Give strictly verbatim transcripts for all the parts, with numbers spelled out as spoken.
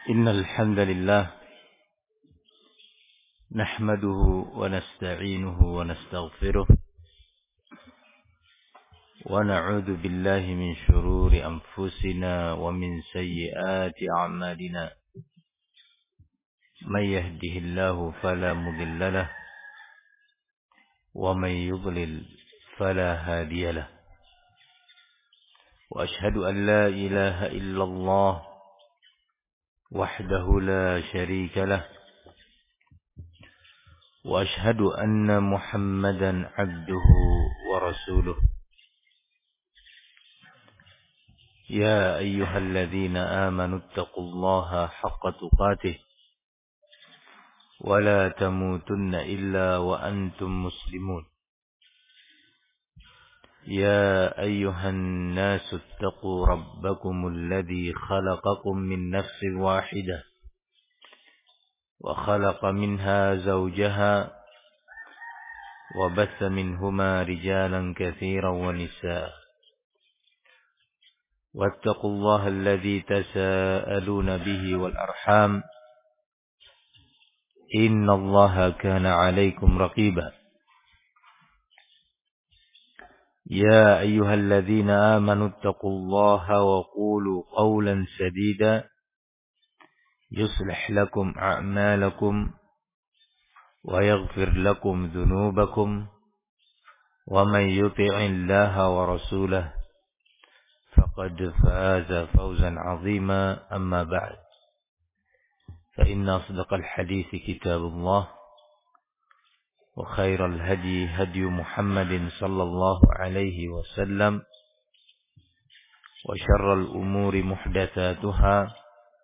إن الحمد لله نحمده ونستعينه ونستغفره ونعوذ بالله من شرور أنفسنا ومن سيئات أعمالنا من يهده الله فلا مضل له ومن يضلل فلا هادي له وأشهد أن لا إله إلا الله وحده لا شريك له وأشهد أن محمدا عبده ورسوله يا أيها الذين آمنوا اتقوا الله حق تقاته ولا تموتن إلا وأنتم مسلمون يا أيها الناس اتقوا ربكم الذي خلقكم من نفس واحدة وخلق منها زوجها وبث منهما رجالا كثيرا ونساء واتقوا الله الذي تساءلون به والأرحام إن الله كان عليكم رقيبا يا أيها الذين آمنوا اتقوا الله وقولوا قولا سديدا يصلح لكم أعمالكم ويغفر لكم ذنوبكم ومن يطع الله ورسوله فقد فاز فوزا عظيما أما بعد فإن أصدق الحديث كتاب الله وخير الهدي هدي محمد صلى الله عليه وسلم وشر الأمور محدثاتها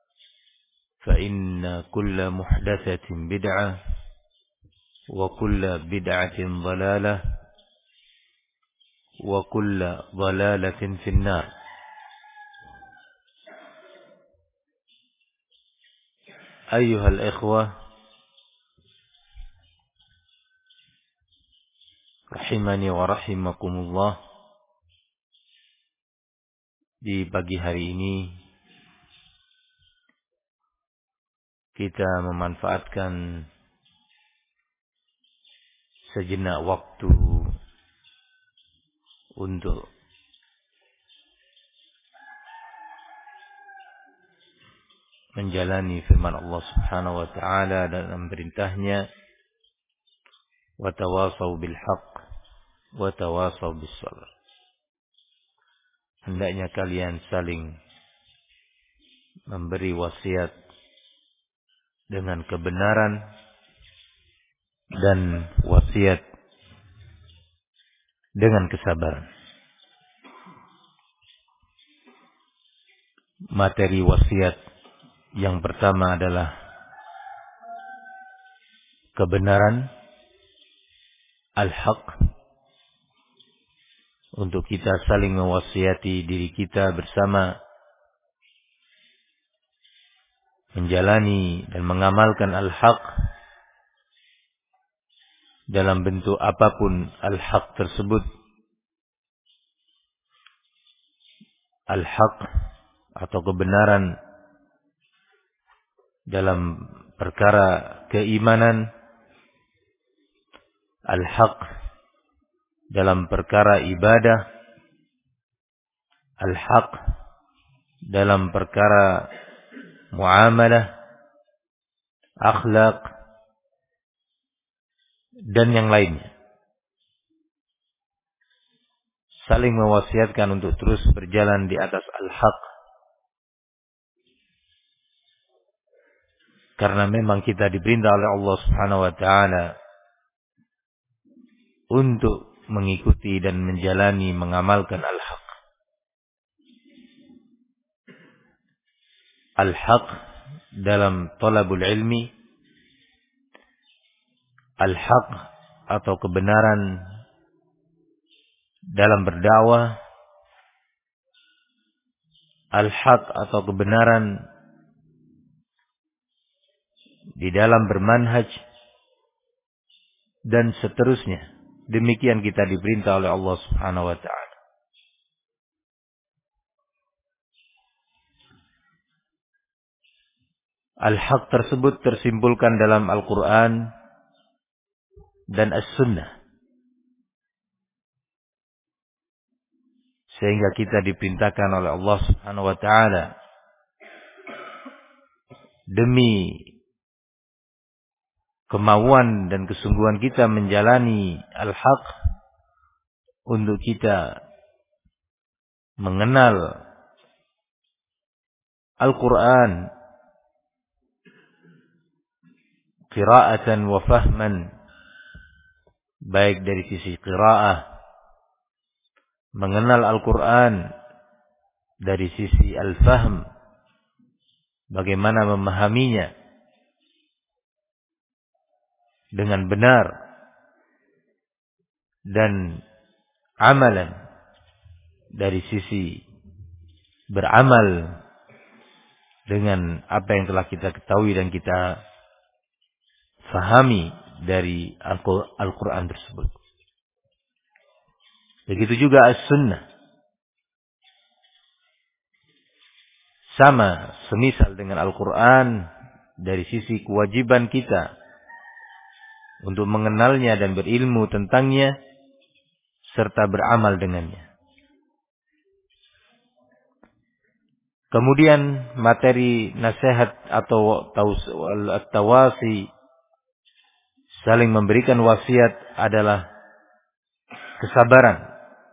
فإن كل محدثة بدعة وكل بدعة ضلالة وكل ضلالة في النار. أيها الإخوة rahimani wa rahimakumullah. Di pagi hari ini kita memanfaatkan sejenak waktu untuk menjalani firman Allah Subhanahu wa taala dalam perintahnya, wa tawasaw bil haqq wa tawasaw bis sabr. Hendaknya kalian saling memberi wasiat dengan kebenaran dan wasiat dengan kesabaran. Materi wasiat yang pertama adalah kebenaran, al-haq, untuk kita saling mewasiati diri kita bersama menjalani dan mengamalkan al-haq dalam bentuk apapun al-haq tersebut. Al-haq atau kebenaran dalam perkara keimanan, al-haq dalam perkara ibadah, al-haq dalam perkara muamalah, akhlak, dan yang lainnya. Saling mewasiatkan untuk terus berjalan di atas al-haq. Karena memang kita diperintah oleh Allah Subhanahu wa taala untuk mengikuti dan menjalani, mengamalkan al-haq. Al-haq dalam talabul ilmi, al-haq atau kebenaran dalam berdakwah, al-haq atau kebenaran di dalam bermanhaj, dan seterusnya. Demikian kita diperintah oleh Allah Subhanahu wa taala. Al-haq tersebut tersimpulkan dalam Al-Quran dan As-Sunnah. Sehingga kita diperintahkan oleh Allah Subhanahu wa taala demi kemauan dan kesungguhan kita menjalani al-haq untuk kita mengenal Al-Quran qira'atan wa fahman, baik dari sisi qira'ah, mengenal Al-Quran dari sisi al-fahm, bagaimana memahaminya dengan benar, dan amalan dari sisi beramal dengan apa yang telah kita ketahui dan kita fahami dari Al-Quran tersebut. Begitu juga As-Sunnah. Sama, semisal dengan Al-Quran dari sisi kewajiban kita untuk mengenalnya dan berilmu tentangnya serta beramal dengannya. Kemudian materi nasihat atau tawasi, saling memberikan wasiat, adalah kesabaran.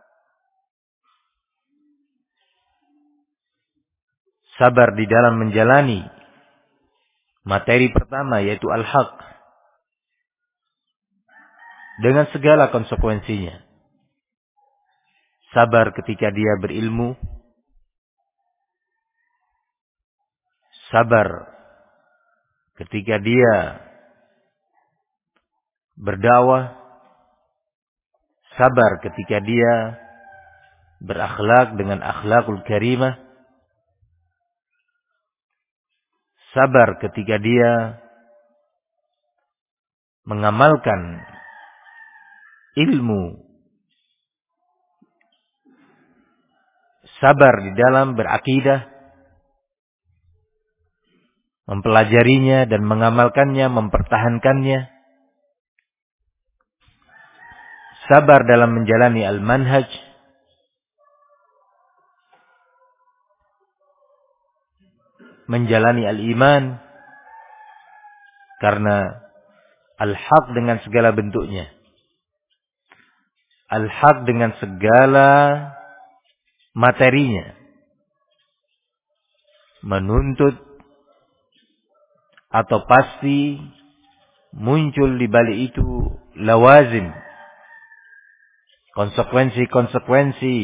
Sabar di dalam menjalani materi pertama, yaitu al-haq, dengan segala konsekuensinya. Sabar ketika dia berilmu, sabar ketika dia berdakwah, sabar ketika dia berakhlak dengan akhlakul karimah, sabar ketika dia mengamalkan ilmu, sabar di dalam berakidah, mempelajarinya dan mengamalkannya, mempertahankannya, sabar dalam menjalani al-manhaj, menjalani al-iman, karena al-haq dengan segala bentuknya, al-haq dengan segala materinya, menuntut atau pasti muncul di balik itu lawazim, konsekuensi-konsekuensi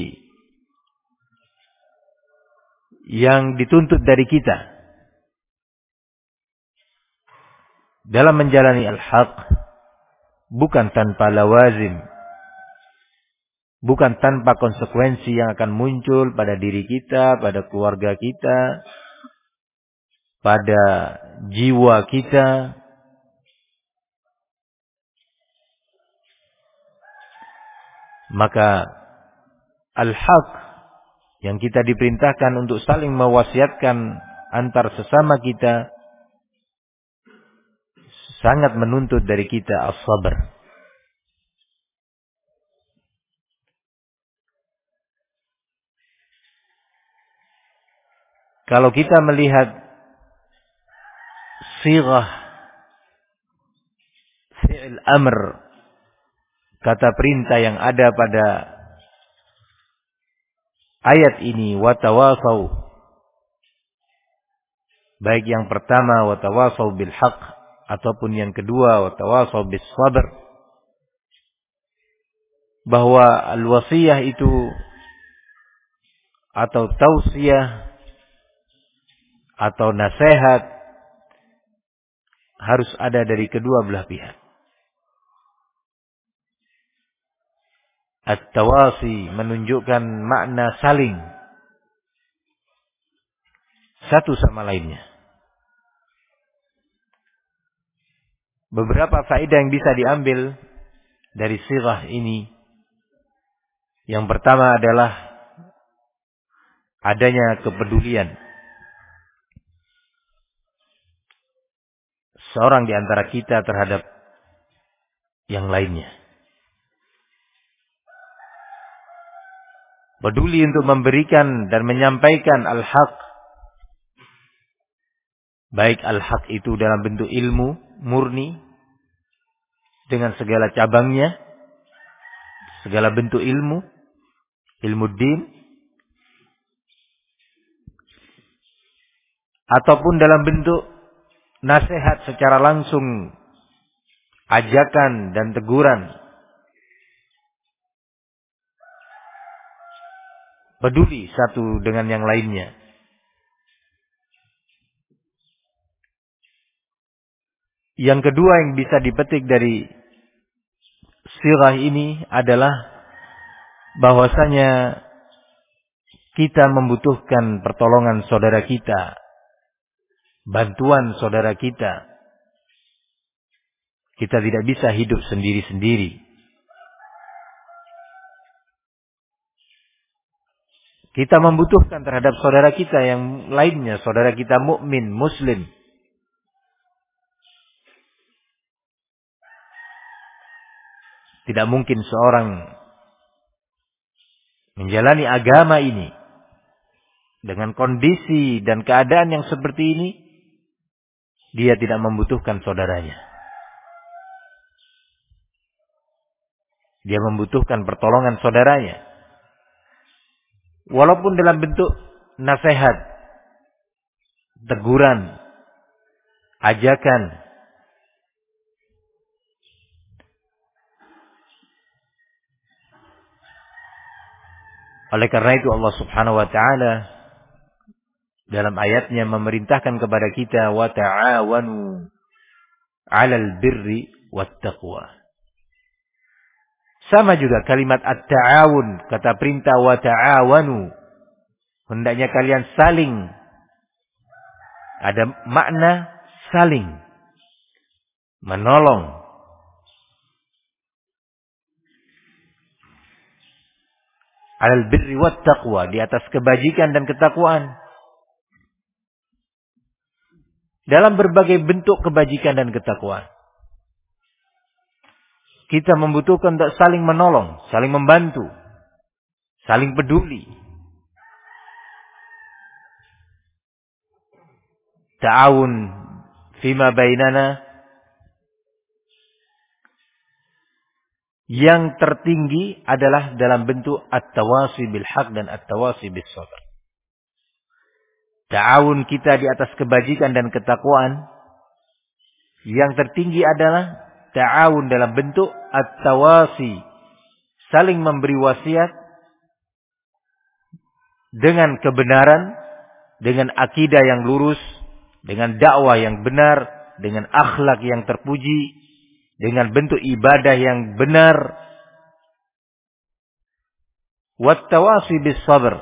yang dituntut dari kita dalam menjalani al-haq, bukan tanpa lawazim, bukan tanpa konsekuensi yang akan muncul pada diri kita, pada keluarga kita, pada jiwa kita. Maka al-haq yang kita diperintahkan untuk saling mewasiatkan antar sesama kita sangat menuntut dari kita as-sabr. Kalau kita melihat sighah fi'il amr, kata perintah yang ada pada ayat ini, watawasau, baik yang pertama watawasau bil haqq ataupun yang kedua watawasau bis sabr, bahwa al-wasiyah itu atau tausiyah atau nasihat harus ada dari kedua belah pihak. At-tawasi menunjukkan makna saling satu sama lainnya. Beberapa faedah yang bisa diambil dari sirah ini. Yang pertama adalah adanya kepedulian seorang di antara kita terhadap yang lainnya. Peduli untuk memberikan dan menyampaikan al-haq. Baik al-haq itu dalam bentuk ilmu murni dengan segala cabangnya, segala bentuk ilmu, ilmu din, ataupun dalam bentuk nasihat secara langsung, ajakan dan teguran. Peduli satu dengan yang lainnya. Yang kedua yang bisa dipetik dari sirah ini adalah bahwasanya kita membutuhkan pertolongan saudara kita, bantuan saudara kita. Kita tidak bisa hidup sendiri-sendiri. Kita membutuhkan terhadap saudara kita yang lainnya, saudara kita mukmin, muslim. Tidak mungkin seorang menjalani agama ini dengan kondisi dan keadaan yang seperti ini, dia tidak membutuhkan saudaranya. Dia membutuhkan pertolongan saudaranya. Walaupun dalam bentuk nasihat, teguran, ajakan. Oleh karena itu Allah Subhanahu wa taala dalam ayatnya memerintahkan kepada kita wa ta'awanu 'alal birri wat taqwa. Sama juga kalimat at-ta'awun, kata perintah wa ta'awanu. Hendaknya kalian saling. Ada makna saling. Menolong. Alal birri wat taqwa, di atas kebajikan dan ketakwaan. Dalam berbagai bentuk kebajikan dan ketakwaan. Kita membutuhkan untuk saling menolong, saling membantu, saling peduli. Ta'awun fima bainana, yang tertinggi adalah dalam bentuk at-tawasi bil haq dan at-tawasi bis sabr. Ta'awun kita di atas kebajikan dan ketakwaan, yang tertinggi adalah ta'awun dalam bentuk at-tawasi, saling memberi wasiat dengan kebenaran, dengan akidah yang lurus, dengan dakwah yang benar, dengan akhlak yang terpuji, dengan bentuk ibadah yang benar. Wat-tawasi bis sabr,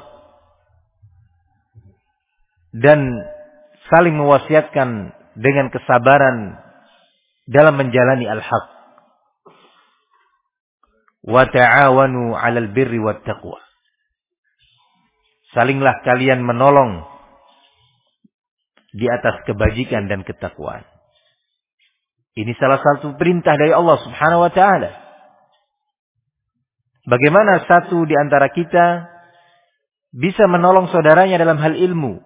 dan saling mewasiatkan dengan kesabaran dalam menjalani al-haq. Wa ta'awanu 'alal birri wat taqwa. Salinglah kalian menolong di atas kebajikan dan ketakwaan. Ini salah satu perintah dari Allah Subhanahu wa taala. Bagaimana satu di antara kita bisa menolong saudaranya dalam hal ilmu?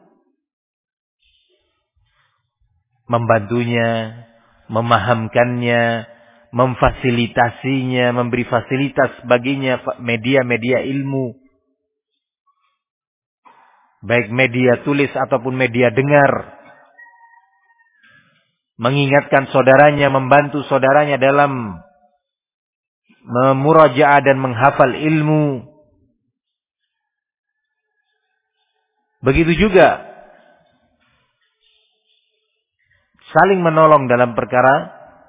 Membantunya, memahamkannya, memfasilitasinya, memberi fasilitas baginya media-media ilmu. Baik media tulis ataupun media dengar. Mengingatkan saudaranya, membantu saudaranya dalam memurajaah dan menghafal ilmu. Begitu juga saling menolong dalam perkara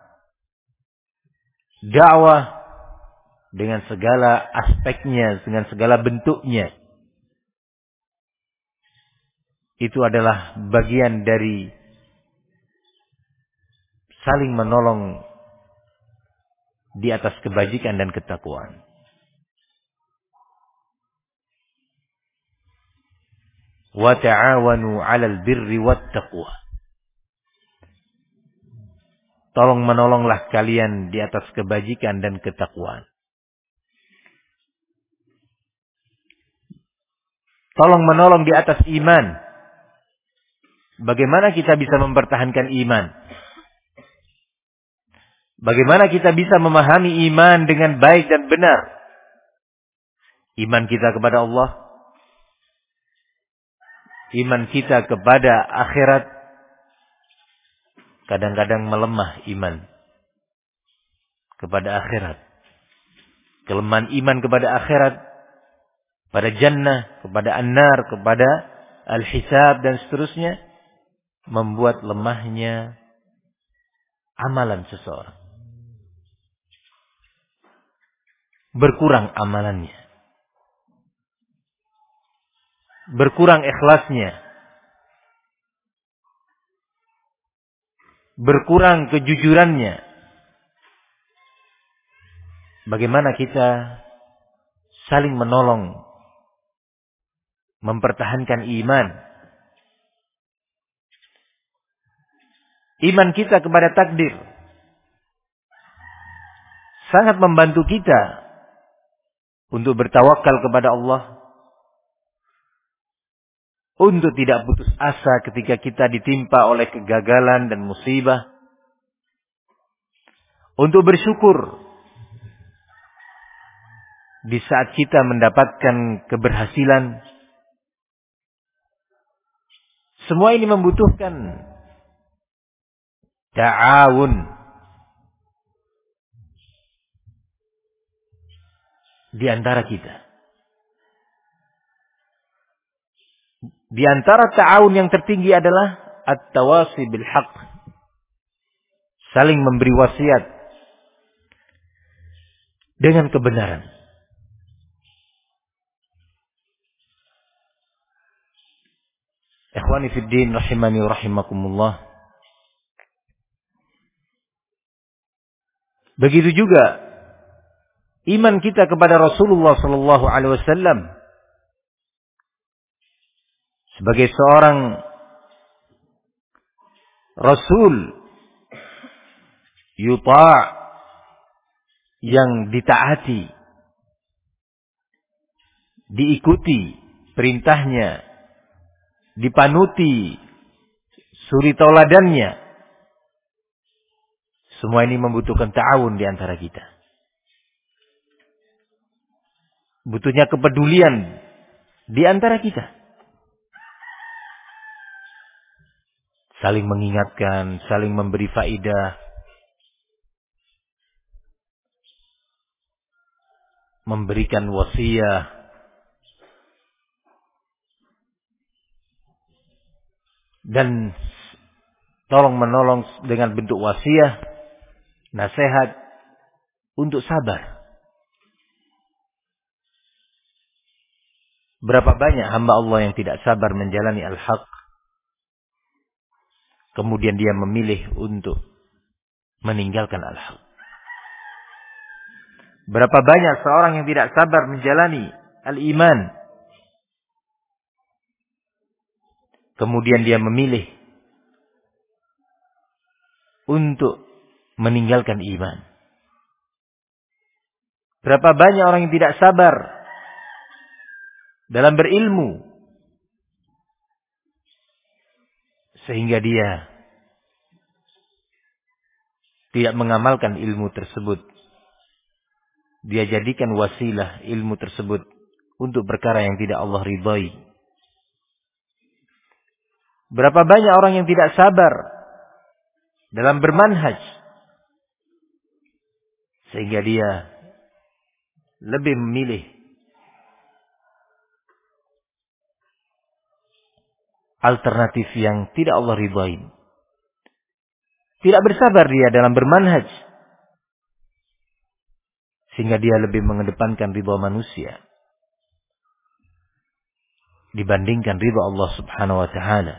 dakwah dengan segala aspeknya, dengan segala bentuknya. Itu adalah bagian dari saling menolong di atas kebajikan dan ketakwaan. Wa ta'awanu 'alal birri wat taqwa. tolong menolonglah kalian di atas kebajikan dan ketakwaan. Tolong menolong di atas iman. Bagaimana kita bisa mempertahankan iman? Bagaimana kita bisa memahami iman dengan baik dan benar? Iman kita kepada Allah, iman kita kepada akhirat, kadang-kadang melemah iman kepada akhirat. Kelemahan iman kepada akhirat, pada jannah, kepada an-nar, kepada al-hisab dan seterusnya, membuat lemahnya amalan seseorang. Berkurang amalannya. Berkurang ikhlasnya. Berkurang kejujurannya. Bagaimana kita saling menolong, mempertahankan iman. Iman kita kepada takdir sangat membantu kita untuk bertawakal kepada Allah, untuk tidak putus asa ketika kita ditimpa oleh kegagalan dan musibah, untuk bersyukur di saat kita mendapatkan keberhasilan. Semua ini membutuhkan ta'awun di antara kita. Di antara ta'awun yang tertinggi adalah at-tawasi bil haqq. Saling memberi wasiat dengan kebenaran. Ikhwani fid din rahimani wa rahimakumullah. Begitu juga iman kita kepada Rasulullah sallallahu alaihi wasallam sebagai seorang rasul yuta' yang ditaati, diikuti perintahnya, dipanuti suri tauladannya. Semua ini membutuhkan ta'awun di antara kita. Butuhnya kepedulian di antara kita. Saling mengingatkan, saling memberi faidah, memberikan wasiat, dan tolong menolong dengan bentuk wasiat, nasihat untuk sabar. Berapa banyak hamba Allah yang tidak sabar menjalani al-haq, kemudian dia memilih untuk meninggalkan al-haq. Berapa banyak seorang yang tidak sabar menjalani al-iman, kemudian dia memilih untuk meninggalkan iman. Berapa banyak orang yang tidak sabar dalam berilmu, sehingga dia tidak mengamalkan ilmu tersebut. Dia jadikan wasilah ilmu tersebut untuk perkara yang tidak Allah ridhai. Berapa banyak orang yang tidak sabar dalam bermanhaj, sehingga dia lebih memilih alternatif yang tidak Allah ridhai. Tidak bersabar dia dalam bermanhaj, sehingga dia lebih mengedepankan ridha manusia dibandingkan ridha Allah Subhanahu wa taala.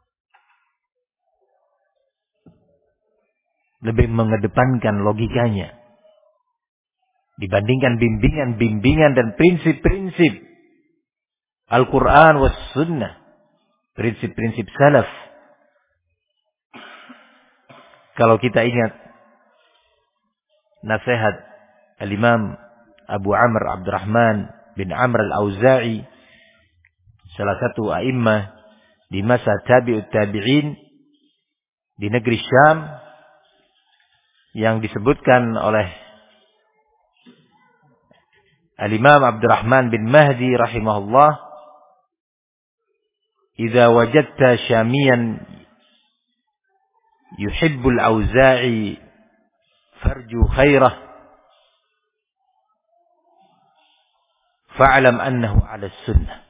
Lebih mengedepankan logikanya dibandingkan bimbingan-bimbingan dan prinsip-prinsip Al-Quran was sunnah, prinsip-prinsip salaf. kalau kita ingat nasihat Al-Imam Abu Amr Abdurrahman bin Amr Al-Auza'i, salah satu a'immah di masa tabi'ut tabi'in di negeri Syam, yang disebutkan oleh Al-Imam Abdurrahman bin Mahdi rahimahullah, "Idza wajadta syamiyan yuhibbul Auza'i farju khairah fa'lam annahu 'ala sunnah."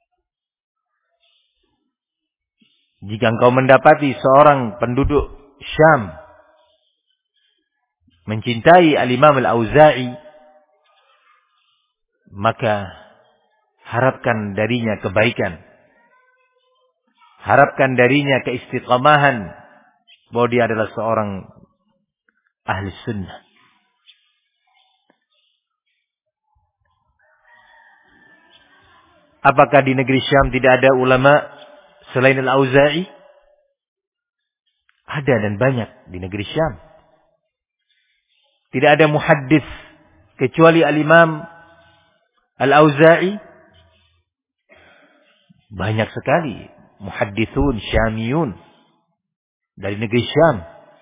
Jika engkau mendapati seorang penduduk Syam mencintai Al-Imam Al-Auza'i, maka harapkan darinya kebaikan. Harapkan darinya keistiqamahan, bahwa dia adalah seorang ahli sunnah. Apakah di negeri Syam tidak ada ulama selain Al-Auza'i? Ada dan banyak di negeri Syam. Tidak ada muhaddits kecuali Al-Imam Al-Auza'i. Banyak sekali muhadditsun syamiyun dari negeri Syam.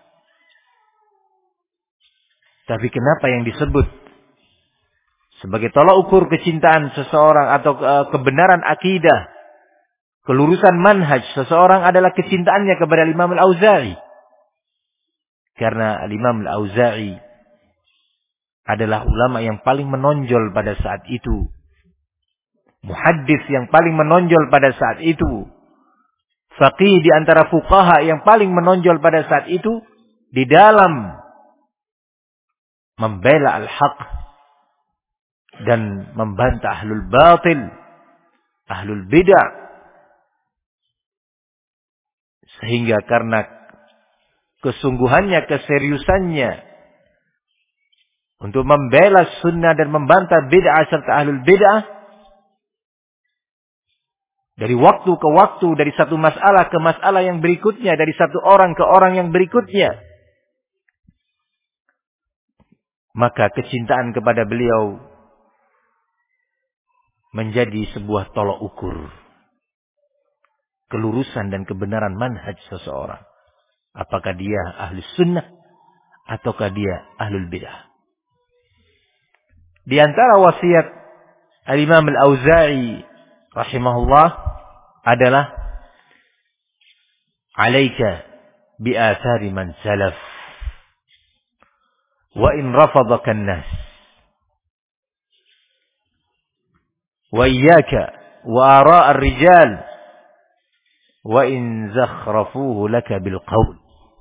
Tapi kenapa yang disebut sebagai tolak ukur kecintaan seseorang atau kebenaran akidah, kelurusan manhaj seseorang adalah kecintaannya kepada Imam Al-Auza'i? Karena Imam Al-Auza'i adalah ulama yang paling menonjol pada saat itu, muhaddits yang paling menonjol pada saat itu, faqih di antara fuqaha yang paling menonjol pada saat itu di dalam membela al-haq dan membantah ahlul batil, ahlul bid'ah. Sehingga karena kesungguhannya, keseriusannya untuk membela sunnah dan membantah bid'ah serta ahlul bid'ah, dari waktu ke waktu, dari satu masalah ke masalah yang berikutnya, dari satu orang ke orang yang berikutnya, maka kecintaan kepada beliau menjadi sebuah tolok ukur kelurusan dan kebenaran manhaj seseorang. Apakah dia ahli sunnah ataukah dia ahlul bid'ah. Di antara wasiat Al-Imam Al-Auza'i rahimahullah adalah "Alaika bi athari man salaf wa in rafadaka an-nas wa iyyaka wa ara' ar-rijal wa in zakhrafuhu laka bil qaul."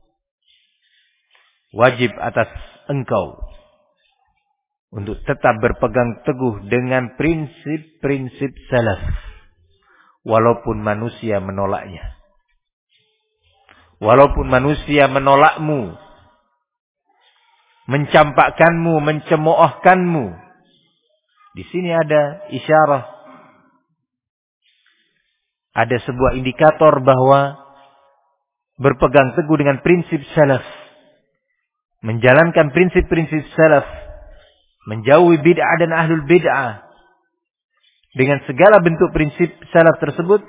Wajib atas engkau untuk tetap berpegang teguh dengan prinsip-prinsip salaf, walaupun manusia menolaknya. Walaupun manusia menolakmu, mencampakkanmu, mencemoohkanmu. Di sini ada isyarah, ada sebuah indikator bahwa berpegang teguh dengan prinsip salaf, menjalankan prinsip-prinsip salaf, menjauhi bid'ah dan ahlul bid'ah dengan segala bentuk prinsip salaf tersebut,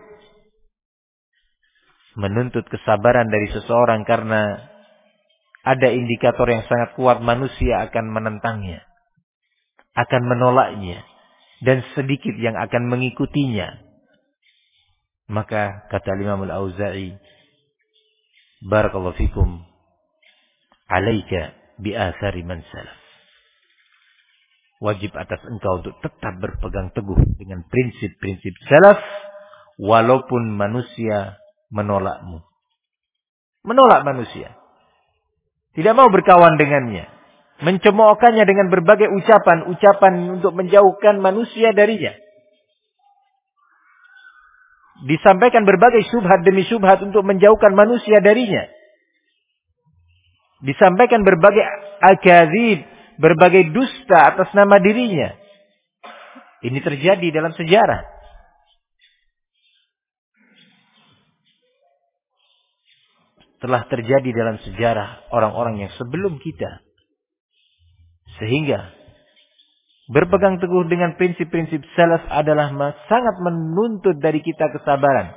menuntut kesabaran dari seseorang karena ada indikator yang sangat kuat manusia akan menentangnya, akan menolaknya, dan sedikit yang akan mengikutinya. Maka kata Imam Al-Auza'i, barakallahu fikum, alaika bi athari man salaf. Wajib atas engkau untuk tetap berpegang teguh dengan prinsip-prinsip salaf, walaupun manusia menolakmu. Menolak manusia. Tidak mau berkawan dengannya. Mencemoohkannya dengan berbagai ucapan-ucapan untuk menjauhkan manusia darinya. Disampaikan berbagai syubhat demi syubhat untuk menjauhkan manusia darinya. Disampaikan berbagai akadzib, berbagai dusta atas nama dirinya. Ini terjadi dalam sejarah. telah terjadi dalam sejarah orang-orang yang sebelum kita. Sehingga berpegang teguh dengan prinsip-prinsip salaf adalah sangat menuntut dari kita kesabaran.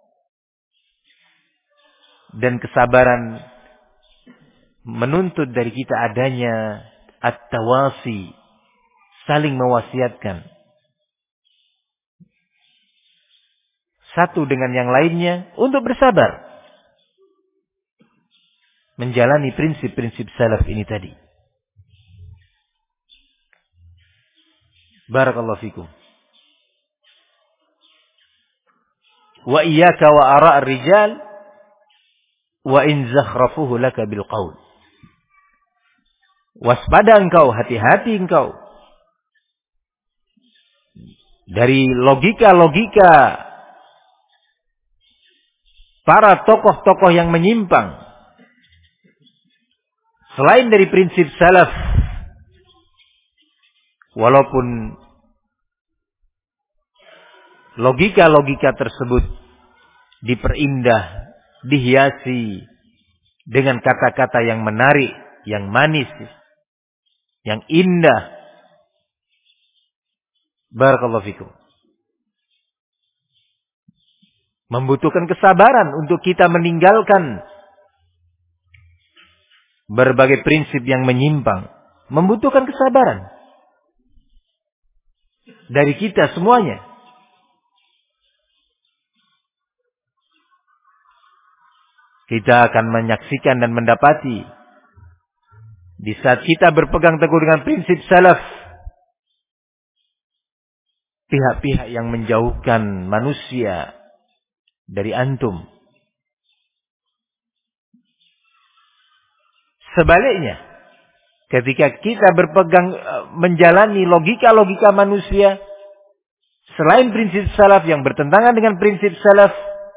Dan kesabaran menuntut dari kita adanya at-tawasi, saling mewasiatkan satu dengan yang lainnya untuk bersabar menjalani prinsip-prinsip salaf ini tadi. Barakallahu fikum. Wa iyyaka wa ara' ar-rijal wa in zakhrafuhu laka bil qaul. Waspada engkau, hati-hati engkau dari logika-logika para tokoh-tokoh yang menyimpang selain dari prinsip salaf. Walaupun logika-logika tersebut diperindah, dihiasi dengan kata-kata yang menarik, yang manis, yang indah. Barakallahu fikum. Membutuhkan kesabaran untuk kita meninggalkan berbagai prinsip yang menyimpang. Membutuhkan kesabaran dari kita semuanya. Kita akan menyaksikan dan mendapati di saat kita berpegang teguh dengan prinsip salaf, pihak-pihak yang menjauhkan manusia dari antum. Sebaliknya, ketika kita berpegang menjalani logika-logika manusia selain prinsip salaf yang bertentangan dengan prinsip salaf,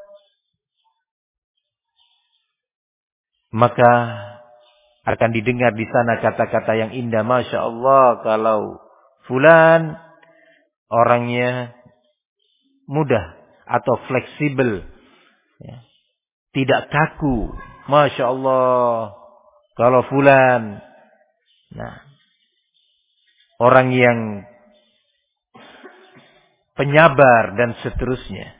maka akan didengar di sana kata-kata yang indah. Masya Allah, kalau fulan orangnya mudah atau fleksibel, ya, tidak kaku. Masya Allah, kalau fulan, nah, orang yang penyabar dan seterusnya.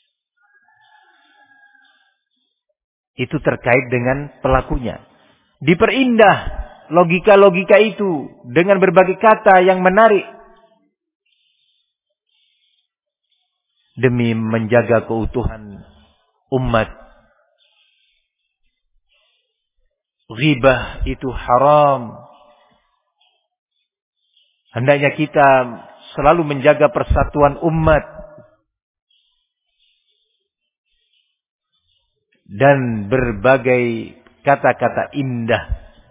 Itu terkait dengan pelakunya. Diperindah logika-logika itu dengan berbagai kata yang menarik demi menjaga keutuhan umat. Ghibah itu haram. Hendaknya kita selalu menjaga persatuan umat dan berbagai kata-kata indah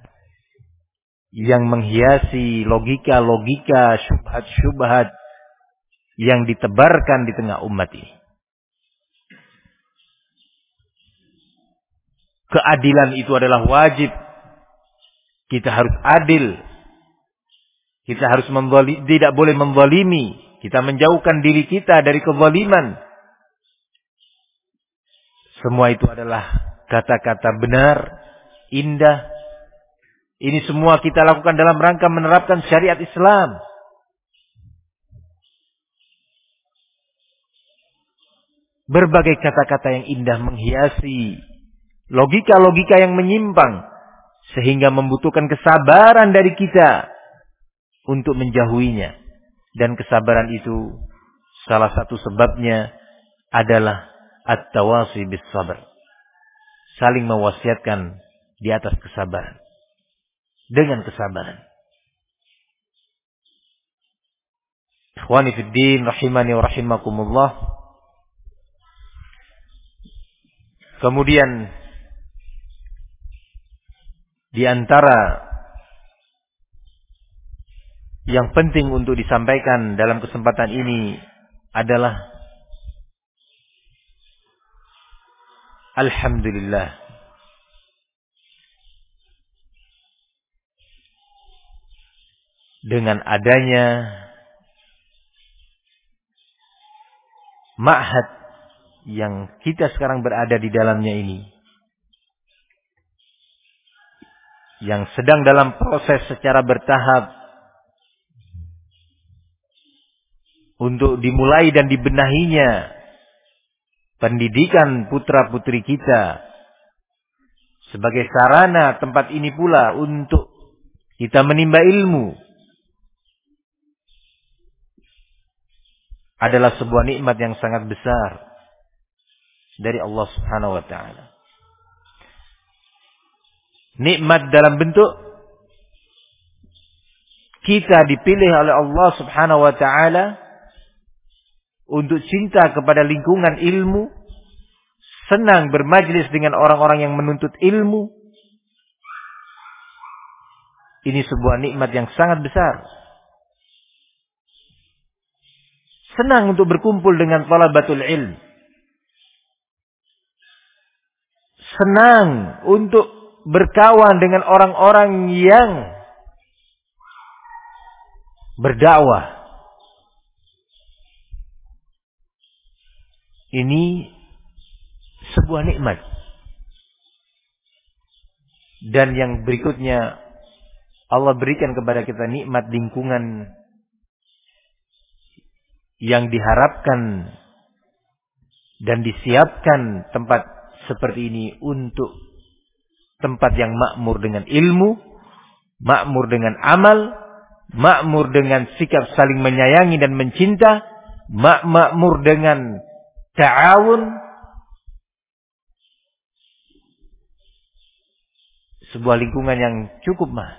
yang menghiasi logika-logika, syubhat-syubhat yang ditebarkan di tengah umat ini. Keadilan itu adalah wajib. Kita harus adil. Kita harus membolimi, tidak boleh membolimi. Kita menjauhkan diri kita dari kezaliman. Semua itu adalah kata-kata benar, indah. Ini semua kita lakukan dalam rangka menerapkan syariat Islam. Berbagai kata-kata yang indah menghiasi logika-logika yang menyimpang, sehingga membutuhkan kesabaran dari kita untuk menjauhinya. Dan kesabaran itu salah satu sebabnya adalah at-tawasi bis sabr. Saling mewasiatkan di atas kesabaran. Dengan kesabaran. Ikhwani fid din rahimani wa rahimakumullah. Kemudian di antara yang penting untuk disampaikan dalam kesempatan ini adalah alhamdulillah, dengan adanya ma'had yang kita sekarang berada di dalamnya ini, yang sedang dalam proses secara bertahap untuk dimulai dan dibenahinya pendidikan putra-putri kita, sebagai sarana tempat ini pula untuk kita menimba ilmu, adalah sebuah nikmat yang sangat besar dari Allah Subhanahu wa taala. Nikmat dalam bentuk kita dipilih oleh Allah Subhanahu wa taala untuk cinta kepada lingkungan ilmu, senang bermajlis dengan orang-orang yang menuntut ilmu. Ini sebuah nikmat yang sangat besar. Senang untuk berkumpul dengan talabatul ilm. Senang untuk berkawan dengan orang-orang yang berdakwah. Ini sebuah nikmat. Dan yang berikutnya, Allah berikan kepada kita nikmat lingkungan yang diharapkan dan disiapkan tempat seperti ini untuk tempat yang makmur dengan ilmu, makmur dengan amal, makmur dengan sikap saling menyayangi dan mencinta, mak makmur dengan ta'awun. Sebuah lingkungan yang cukup mahal.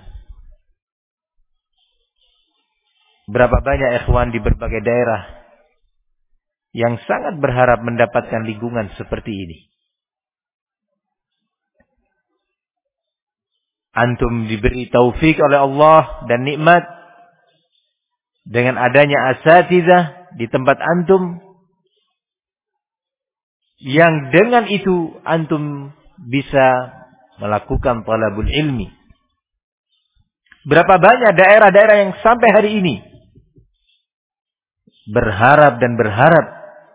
Berapa banyak ikhwan di berbagai daerah yang sangat berharap mendapatkan lingkungan seperti ini. Antum diberi taufik oleh Allah dan nikmat dengan adanya asatidzah di tempat antum, yang dengan itu antum bisa melakukan talabul ilmi. Berapa banyak daerah-daerah yang sampai hari ini berharap dan berharap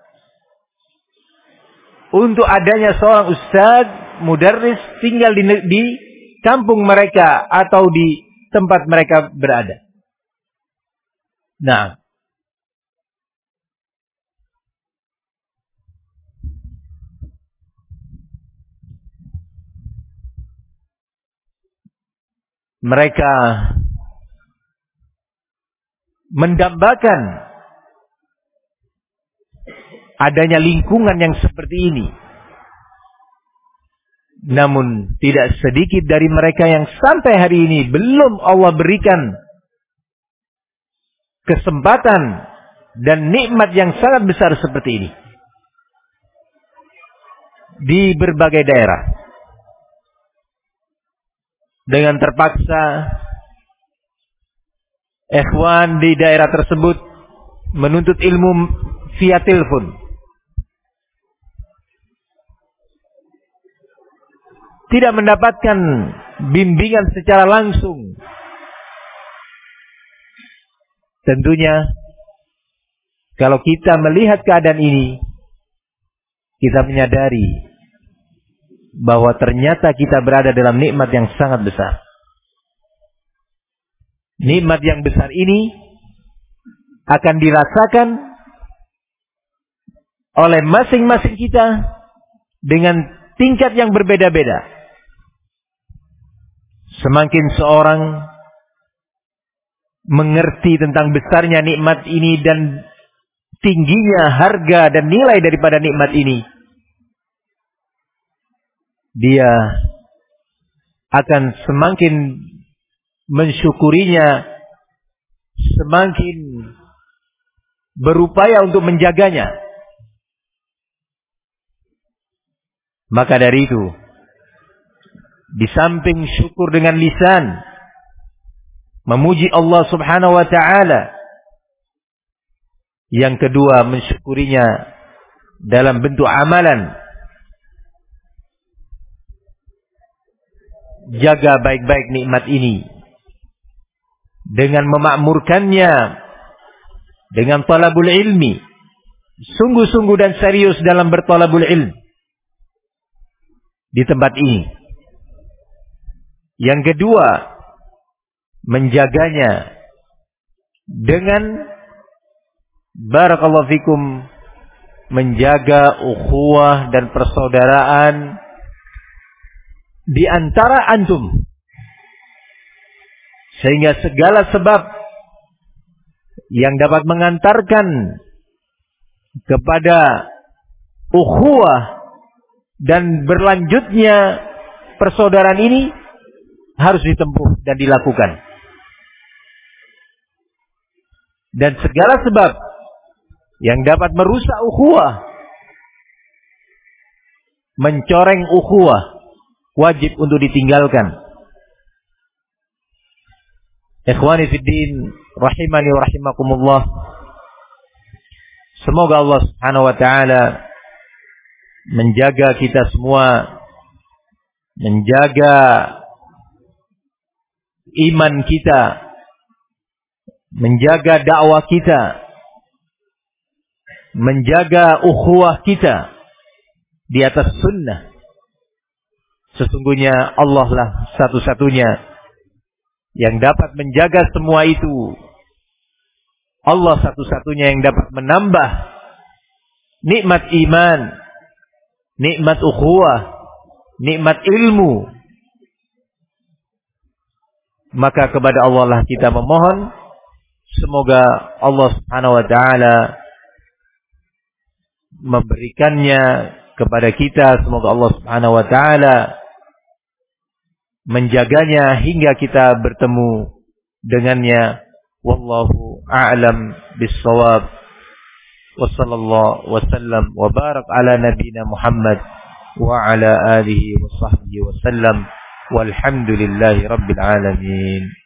untuk adanya seorang ustaz, mudarris tinggal di, di kampung mereka atau di tempat mereka berada. Nah, mereka mendambakan adanya lingkungan yang seperti ini. Namun tidak sedikit dari mereka yang sampai hari ini belum Allah berikan kesempatan dan nikmat yang sangat besar seperti ini di berbagai daerah. Dengan terpaksa ikhwan di daerah tersebut menuntut ilmu via telepon. Tidak mendapatkan bimbingan secara langsung. Tentunya kalau kita melihat keadaan ini, kita menyadari bahwa ternyata kita berada dalam nikmat yang sangat besar. Nikmat yang besar ini akan dirasakan oleh masing-masing kita dengan tingkat yang berbeda-beda. Semakin seorang mengerti tentang besarnya nikmat ini dan tingginya harga dan nilai daripada nikmat ini, dia akan semakin mensyukurinya, semakin berupaya untuk menjaganya. Maka dari itu, di samping syukur dengan lisan, memuji Allah Subhanahu wa taala, yang kedua mensyukurinya dalam bentuk amalan. Jaga baik-baik nikmat ini dengan memakmurkannya dengan talabul ilmi, sungguh-sungguh dan serius dalam bertalabul ilmi di tempat ini. Yang kedua, menjaganya dengan barakallahu fikum, menjaga ukhuwah dan persaudaraan di antara antum, sehingga segala sebab yang dapat mengantarkan kepada ukhuwah dan berlanjutnya persaudaraan ini harus ditempuh dan dilakukan. Dan segala sebab yang dapat merusak ukhuwah, mencoreng ukhuwah, wajib untuk ditinggalkan. Ikhwani fiddin, rahimani wa rahimakumullah. Semoga Allah Subhanahu wa taala menjaga kita semua, menjaga iman kita, menjaga dakwah kita, menjaga ukhuwah kita di atas sunnah. Sesungguhnya Allah lah satu-satunya yang dapat menjaga semua itu. Allah satu-satunya yang dapat menambah nikmat iman, nikmat ukhuwah, nikmat ilmu. Maka kepada Allah lah kita memohon, semoga Allah Subhanahu wa taala memberikannya kepada kita. Semoga Allah Subhanahu wa taala menjaganya hingga kita bertemu dengannya. Wallahu a'lam bis-shawab. Wa sallallahu wa sallam wa barak ala nabiyyina Muhammad wa ala alihi wa sahbihi wa sallam. Walhamdulillahi rabbil alamin.